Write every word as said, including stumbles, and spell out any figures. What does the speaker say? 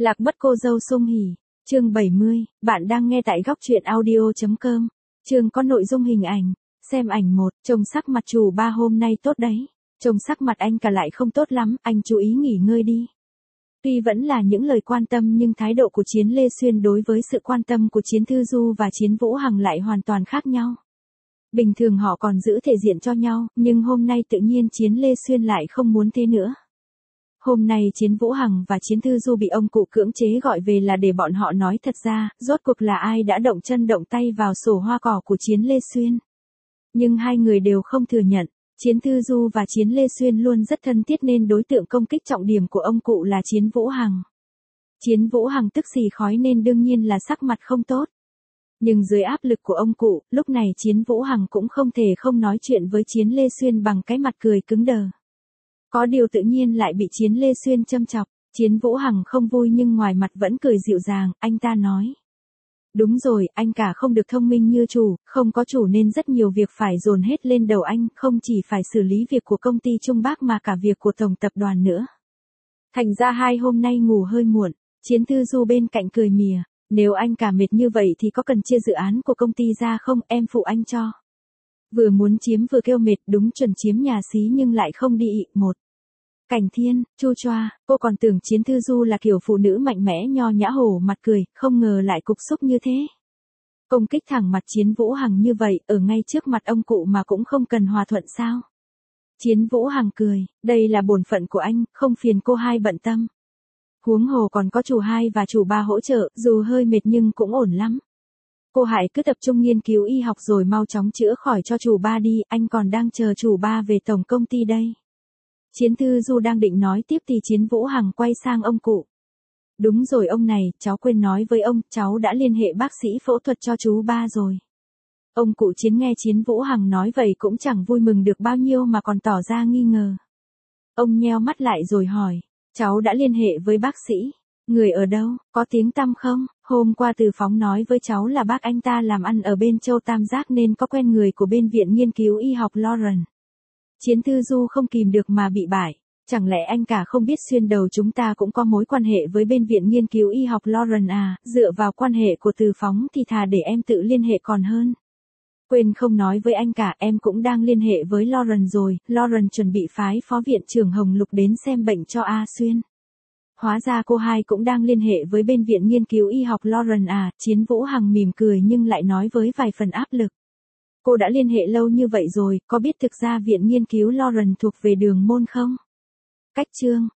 Lạc mất cô dâu Sung Hỉ, chương bảy mươi, bạn đang nghe tại góc truyện audio.com. Chương có nội dung hình ảnh, xem ảnh một, trông sắc mặt chủ ba hôm nay tốt đấy. Trông sắc mặt anh cả lại không tốt lắm, anh chú ý nghỉ ngơi đi. Tuy vẫn là những lời quan tâm nhưng thái độ của Chiến Lê Xuyên đối với sự quan tâm của Chiến Thư Du và Chiến Vũ Hằng lại hoàn toàn khác nhau. Bình thường họ còn giữ thể diện cho nhau, nhưng hôm nay tự nhiên Chiến Lê Xuyên lại không muốn thế nữa. Hôm nay Chiến Vũ Hằng và Chiến Thư Du bị ông cụ cưỡng chế gọi về là để bọn họ nói thật ra, rốt cuộc là ai đã động chân động tay vào sổ hoa cỏ của Chiến Lê Xuyên. Nhưng hai người đều không thừa nhận, Chiến Thư Du và Chiến Lê Xuyên luôn rất thân thiết nên đối tượng công kích trọng điểm của ông cụ là Chiến Vũ Hằng. Chiến Vũ Hằng tức xì khói nên đương nhiên là sắc mặt không tốt. Nhưng dưới áp lực của ông cụ, lúc này Chiến Vũ Hằng cũng không thể không nói chuyện với Chiến Lê Xuyên bằng cái mặt cười cứng đờ. Có điều tự nhiên lại bị Chiến Lê Xuyên châm chọc, Chiến Vũ Hằng không vui nhưng ngoài mặt vẫn cười dịu dàng, anh ta nói. Đúng rồi, anh cả không được thông minh như chủ, không có chủ nên rất nhiều việc phải dồn hết lên đầu anh, không chỉ phải xử lý việc của công ty Trung Bắc mà cả việc của tổng tập đoàn nữa. Thành ra hai hôm nay ngủ hơi muộn, Chiến Thư Du bên cạnh cười mỉa, nếu anh cả mệt như vậy thì có cần chia dự án của công ty ra không, em phụ anh cho. Vừa muốn chiếm vừa kêu mệt, đúng chuẩn chiếm nhà xí nhưng lại không đi ị, một. Cảnh Thiên, chu choa, cô còn tưởng Chiến Thư Du là kiểu phụ nữ mạnh mẽ nho nhã hổ mặt cười, không ngờ lại cục xúc như thế. Công kích thẳng mặt Chiến Vũ Hằng như vậy, ở ngay trước mặt ông cụ mà cũng không cần hòa thuận sao. Chiến Vũ Hằng cười, đây là bổn phận của anh, không phiền cô hai bận tâm. Huống hồ còn có chủ hai và chủ ba hỗ trợ, dù hơi mệt nhưng cũng ổn lắm. Cô Hải cứ tập trung nghiên cứu y học rồi mau chóng chữa khỏi cho chủ ba đi, anh còn đang chờ chủ ba về tổng công ty đây. Chiến Thư Du đang định nói tiếp thì Chiến Vũ Hằng quay sang ông cụ. Đúng rồi ông này, cháu quên nói với ông, cháu đã liên hệ bác sĩ phẫu thuật cho chú ba rồi. Ông cụ Chiến nghe Chiến Vũ Hằng nói vậy cũng chẳng vui mừng được bao nhiêu mà còn tỏ ra nghi ngờ. Ông nheo mắt lại rồi hỏi, cháu đã liên hệ với bác sĩ. Người ở đâu, có tiếng tăm không? Hôm qua Từ Phóng nói với cháu là bác anh ta làm ăn ở bên Châu Tam Giác nên có quen người của bên Viện Nghiên cứu Y học Lauren. Chiến Thư Du không kìm được mà bị bại. Chẳng lẽ anh cả không biết xuyên đầu chúng ta cũng có mối quan hệ với bên Viện Nghiên cứu Y học Lauren à, dựa vào quan hệ của Từ Phóng thì thà để em tự liên hệ còn hơn. Quên không nói với anh cả, em cũng đang liên hệ với Lauren rồi, Lauren chuẩn bị phái phó viện trưởng Hồng Lục đến xem bệnh cho A Xuyên. Hóa ra cô hai cũng đang liên hệ với bên Viện Nghiên cứu Y học Lauren à, Chiến Vũ Hằng mỉm cười nhưng lại nói với vài phần áp lực. Cô đã liên hệ lâu như vậy rồi, có biết thực ra Viện Nghiên cứu Lauren thuộc về Đường Môn không? Cách chương,